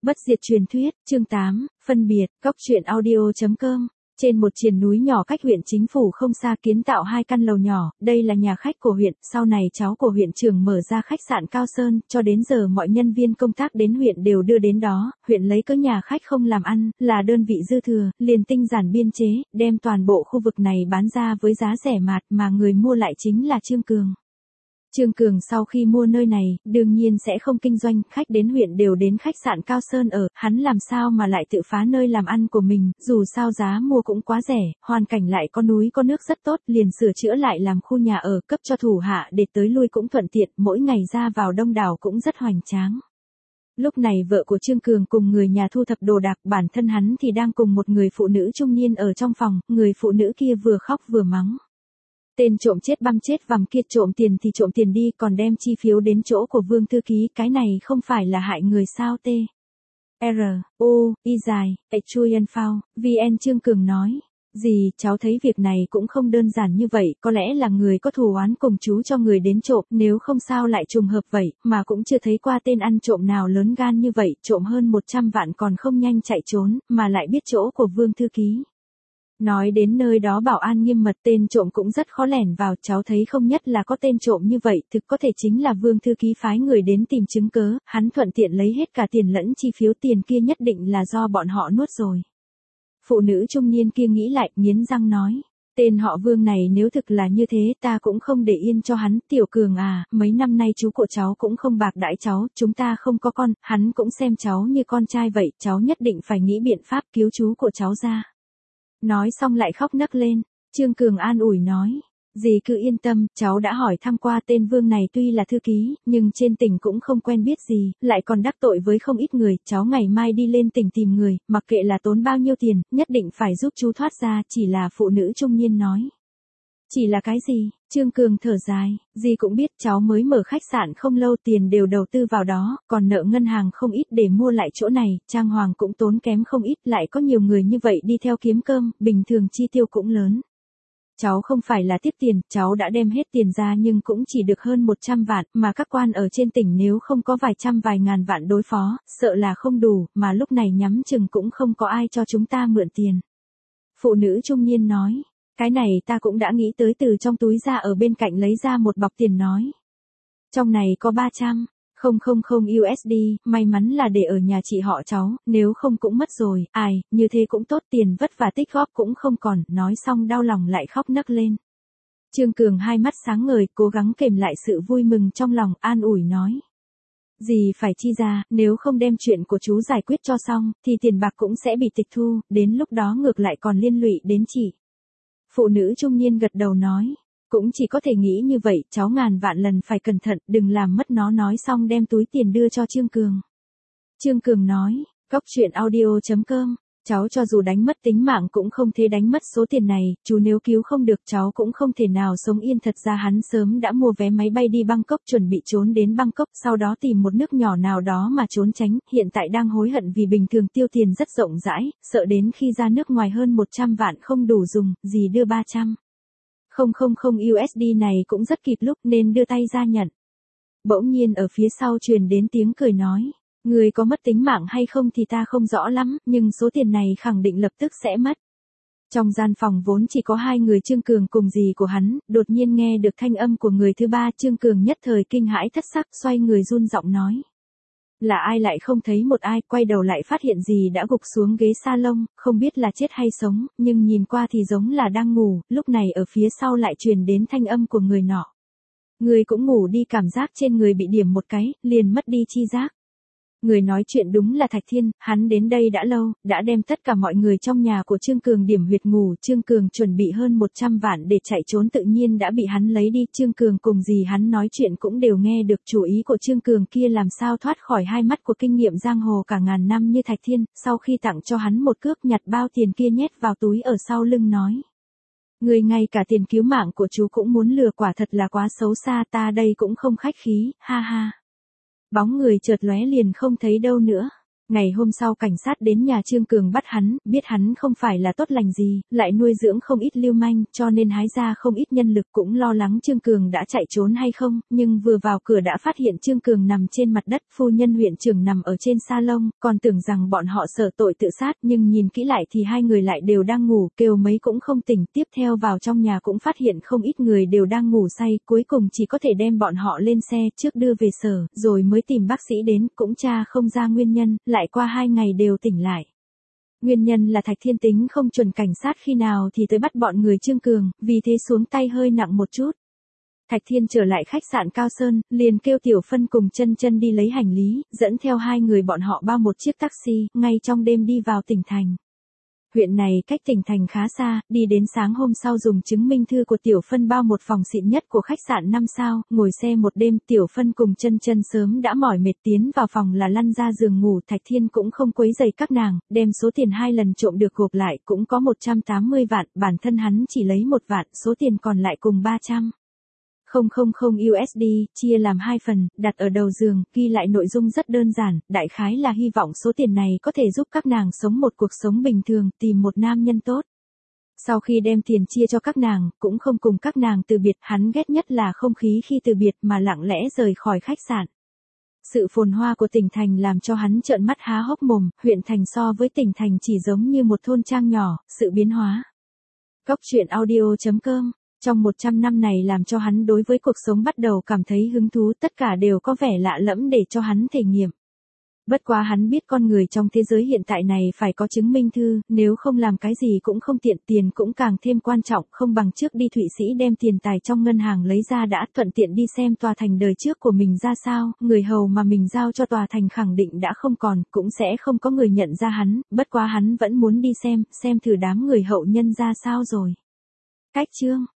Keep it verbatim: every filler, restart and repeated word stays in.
Bất diệt truyền thuyết, chương tám, phân biệt, góc truyện audio chấm com. Trên một triền núi nhỏ cách huyện chính phủ không xa kiến tạo hai căn lầu nhỏ, đây là nhà khách của huyện, sau này cháu của huyện trưởng mở ra khách sạn Cao Sơn, cho đến giờ mọi nhân viên công tác đến huyện đều đưa đến đó, huyện lấy cớ nhà khách không làm ăn, là đơn vị dư thừa, liền tinh giản biên chế, đem toàn bộ khu vực này bán ra với giá rẻ mạt mà người mua lại chính là Trương Cường. Trương Cường sau khi mua nơi này, đương nhiên sẽ không kinh doanh, khách đến huyện đều đến khách sạn Cao Sơn ở, hắn làm sao mà lại tự phá nơi làm ăn của mình, dù sao giá mua cũng quá rẻ, hoàn cảnh lại có núi có nước rất tốt, liền sửa chữa lại làm khu nhà ở, cấp cho thủ hạ để tới lui cũng thuận tiện, mỗi ngày ra vào đông đảo cũng rất hoành tráng. Lúc này vợ của Trương Cường cùng người nhà thu thập đồ đạc, bản thân hắn thì đang cùng một người phụ nữ trung niên ở trong phòng, người phụ nữ kia vừa khóc vừa mắng. Tên trộm chết băm chết vằm kia, trộm tiền thì trộm tiền đi, còn đem chi phiếu đến chỗ của Vương thư ký, cái này không phải là hại người sao? T. R. O. Y dài, Chuyen Phao, vê en Trương Cường nói. Dì, cháu thấy việc này cũng không đơn giản như vậy, có lẽ là người có thù oán cùng chú cho người đến trộm, nếu không sao lại trùng hợp vậy, mà cũng chưa thấy qua tên ăn trộm nào lớn gan như vậy, trộm hơn một trăm vạn còn không nhanh chạy trốn, mà lại biết chỗ của Vương thư ký. Nói đến nơi đó bảo an nghiêm mật, tên trộm cũng rất khó lẻn vào, cháu thấy không nhất là có tên trộm như vậy, thực có thể chính là Vương thư ký phái người đến tìm chứng cớ, hắn thuận tiện lấy hết cả tiền lẫn chi phiếu, tiền kia nhất định là do bọn họ nuốt rồi. Phụ nữ trung niên kia nghĩ lại, nghiến răng nói, tên họ Vương này nếu thực là như thế ta cũng không để yên cho hắn. Tiểu Cường à, mấy năm nay chú của cháu cũng không bạc đãi cháu, chúng ta không có con, hắn cũng xem cháu như con trai vậy, cháu nhất định phải nghĩ biện pháp cứu chú của cháu ra. Nói xong lại khóc nấc lên. Trương Cường an ủi nói, dì cứ yên tâm, cháu đã hỏi thăm qua, tên Vương này tuy là thư ký, nhưng trên tỉnh cũng không quen biết gì, lại còn đắc tội với không ít người, cháu ngày mai đi lên tỉnh tìm người, mặc kệ là tốn bao nhiêu tiền, nhất định phải giúp chú thoát ra. Chỉ là phụ nữ trung niên nói. Chỉ là cái gì? Trương Cường thở dài, dì cũng biết cháu mới mở khách sạn không lâu, tiền đều đầu tư vào đó, còn nợ ngân hàng không ít để mua lại chỗ này, trang hoàng cũng tốn kém không ít, lại có nhiều người như vậy đi theo kiếm cơm, bình thường chi tiêu cũng lớn. Cháu không phải là tiếp tiền, cháu đã đem hết tiền ra nhưng cũng chỉ được hơn một trăm vạn, mà các quan ở trên tỉnh nếu không có vài trăm vài ngàn vạn đối phó, sợ là không đủ, mà lúc này nhắm chừng cũng không có ai cho chúng ta mượn tiền. Phụ nữ trung niên nói. Cái này ta cũng đã nghĩ tới, từ trong túi ra ở bên cạnh lấy ra một bọc tiền nói. Trong này có ba trăm nghìn u ét đê, may mắn là để ở nhà chị họ cháu, nếu không cũng mất rồi, ai, như thế cũng tốt, tiền vất vả tích góp cũng không còn, nói xong đau lòng lại khóc nấc lên. Trương Cường hai mắt sáng ngời, cố gắng kềm lại sự vui mừng trong lòng, an ủi nói. Dì phải chi ra, nếu không đem chuyện của chú giải quyết cho xong, thì tiền bạc cũng sẽ bị tịch thu, đến lúc đó ngược lại còn liên lụy đến chị. Phụ nữ trung niên gật đầu nói, cũng chỉ có thể nghĩ như vậy, cháu ngàn vạn lần phải cẩn thận, đừng làm mất nó. Nói xong đem túi tiền đưa cho Trương Cường. Trương Cường nói, góc truyện audio chấm com, cháu cho dù đánh mất tính mạng cũng không thể đánh mất số tiền này, chú nếu cứu không được cháu cũng không thể nào sống yên. Thật ra hắn sớm đã mua vé máy bay đi Bangkok, chuẩn bị trốn đến Bangkok, sau đó tìm một nước nhỏ nào đó mà trốn tránh, hiện tại đang hối hận vì bình thường tiêu tiền rất rộng rãi, sợ đến khi ra nước ngoài hơn một trăm vạn không đủ dùng, dì đưa ba trăm nghìn u ét đê này cũng rất kịp lúc nên đưa tay ra nhận. Bỗng nhiên ở phía sau truyền đến tiếng cười nói. Người có mất tính mạng hay không thì ta không rõ lắm, nhưng số tiền này khẳng định lập tức sẽ mất. Trong gian phòng vốn chỉ có hai người, Trương Cường cùng dì của hắn, đột nhiên nghe được thanh âm của người thứ ba, Trương Cường nhất thời kinh hãi thất sắc, xoay người run giọng nói. Là ai? Lại không thấy một ai, quay đầu lại phát hiện dì đã gục xuống ghế salon, không biết là chết hay sống, nhưng nhìn qua thì giống là đang ngủ, lúc này ở phía sau lại truyền đến thanh âm của người nọ. Người cũng ngủ đi, cảm giác trên người bị điểm một cái, liền mất đi chi giác. Người nói chuyện đúng là Thạch Thiên, hắn đến đây đã lâu, đã đem tất cả mọi người trong nhà của Trương Cường điểm huyệt ngủ. Trương Cường chuẩn bị hơn một trăm vạn để chạy trốn tự nhiên đã bị hắn lấy đi. Trương Cường cùng dì hắn nói chuyện cũng đều nghe được, chủ ý của Trương Cường kia làm sao thoát khỏi hai mắt của kinh nghiệm giang hồ cả ngàn năm như Thạch Thiên, sau khi tặng cho hắn một cước, nhặt bao tiền kia nhét vào túi ở sau lưng nói. Người ngay cả tiền cứu mạng của chú cũng muốn lừa, quả thật là quá xấu xa, ta đây cũng không khách khí, ha ha. Bóng người chợt lóe liền không thấy đâu nữa. Ngày hôm sau cảnh sát đến nhà Trương Cường bắt hắn, biết hắn không phải là tốt lành gì, lại nuôi dưỡng không ít lưu manh, cho nên hái ra không ít nhân lực, cũng lo lắng Trương Cường đã chạy trốn hay không, nhưng vừa vào cửa đã phát hiện Trương Cường nằm trên mặt đất, phu nhân huyện trưởng nằm ở trên salon, còn tưởng rằng bọn họ sợ tội tự sát, nhưng nhìn kỹ lại thì hai người lại đều đang ngủ, kêu mấy cũng không tỉnh, tiếp theo vào trong nhà cũng phát hiện không ít người đều đang ngủ say, cuối cùng chỉ có thể đem bọn họ lên xe, trước đưa về sở, rồi mới tìm bác sĩ đến, cũng tra không ra nguyên nhân, lại qua hai ngày đều tỉnh lại. Nguyên nhân là Thạch Thiên tính không chuẩn, cảnh sát khi nào thì tới bắt bọn người Trương Cường, vì thế xuống tay hơi nặng một chút. Thạch Thiên trở lại khách sạn Cao Sơn, liền kêu Tiểu Phân cùng Chân Chân đi lấy hành lý, dẫn theo hai người bọn họ bao một chiếc taxi, ngay trong đêm đi vào tỉnh thành. Huyện này cách tỉnh thành khá xa, đi đến sáng hôm sau dùng chứng minh thư của Tiểu Phân bao một phòng xịn nhất của khách sạn năm sao, ngồi xe một đêm, Tiểu Phân cùng Chân Chân sớm đã mỏi mệt tiến vào phòng là lăn ra giường ngủ, Thạch Thiên cũng không quấy rầy các nàng, đem số tiền hai lần trộm được gộp lại, cũng có một trăm tám mươi vạn, bản thân hắn chỉ lấy một vạn, số tiền còn lại cùng ba trăm nghìn u ét đê, chia làm hai phần, đặt ở đầu giường, ghi lại nội dung rất đơn giản, đại khái là hy vọng số tiền này có thể giúp các nàng sống một cuộc sống bình thường, tìm một nam nhân tốt. Sau khi đem tiền chia cho các nàng, cũng không cùng các nàng từ biệt, hắn ghét nhất là không khí khi từ biệt mà lặng lẽ rời khỏi khách sạn. Sự phồn hoa của tỉnh thành làm cho hắn trợn mắt há hốc mồm, huyện thành so với tỉnh thành chỉ giống như một thôn trang nhỏ, sự biến hóa. Góc truyện audio chấm com. Trong một trăm năm này làm cho hắn đối với cuộc sống bắt đầu cảm thấy hứng thú, tất cả đều có vẻ lạ lẫm để cho hắn thể nghiệm. Bất quá hắn biết con người trong thế giới hiện tại này phải có chứng minh thư, nếu không làm cái gì cũng không tiện, tiền cũng càng thêm quan trọng, không bằng trước đi Thụy Sĩ đem tiền tài trong ngân hàng lấy ra đã, thuận tiện đi xem tòa thành đời trước của mình ra sao, người hầu mà mình giao cho tòa thành khẳng định đã không còn, cũng sẽ không có người nhận ra hắn, bất quá hắn vẫn muốn đi xem, xem thử đám người hậu nhân ra sao rồi. Cách chương